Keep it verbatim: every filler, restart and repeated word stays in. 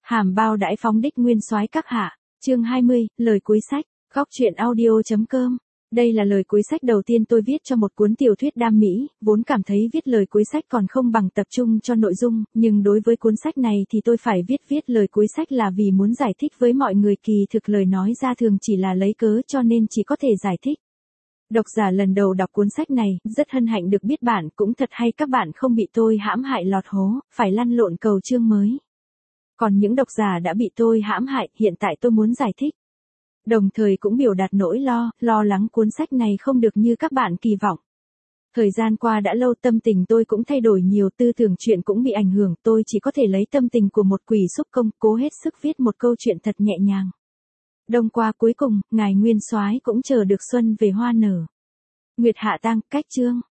Hàm bao đãi phóng đích nguyên soái các hạ. Chương hai mươi, lời cuối sách. Góc truyện audio.com. Đây là lời cuối sách đầu tiên tôi viết cho một cuốn tiểu thuyết đam mỹ, vốn cảm thấy viết lời cuối sách còn không bằng tập trung cho nội dung, nhưng đối với cuốn sách này thì tôi phải viết viết lời cuối sách là vì muốn giải thích với mọi người kỳ thực lời nói ra thường chỉ là lấy cớ cho nên chỉ có thể giải thích. Độc giả lần đầu đọc cuốn sách này, rất hân hạnh được biết bạn cũng thật hay các bạn không bị tôi hãm hại lọt hố, phải lăn lộn cầu chương mới. Còn những độc giả đã bị tôi hãm hại, hiện tại tôi muốn giải thích. Đồng thời cũng biểu đạt nỗi lo, lo lắng cuốn sách này không được như các bạn kỳ vọng. Thời gian qua đã lâu tâm tình tôi cũng thay đổi nhiều, tư tưởng chuyện cũng bị ảnh hưởng, tôi chỉ có thể lấy tâm tình của một quỷ xúc công, cố hết sức viết một câu chuyện thật nhẹ nhàng. Đông qua cuối cùng, ngài nguyên soái cũng chờ được xuân về hoa nở. Nguyệt hạ tang, cách chương.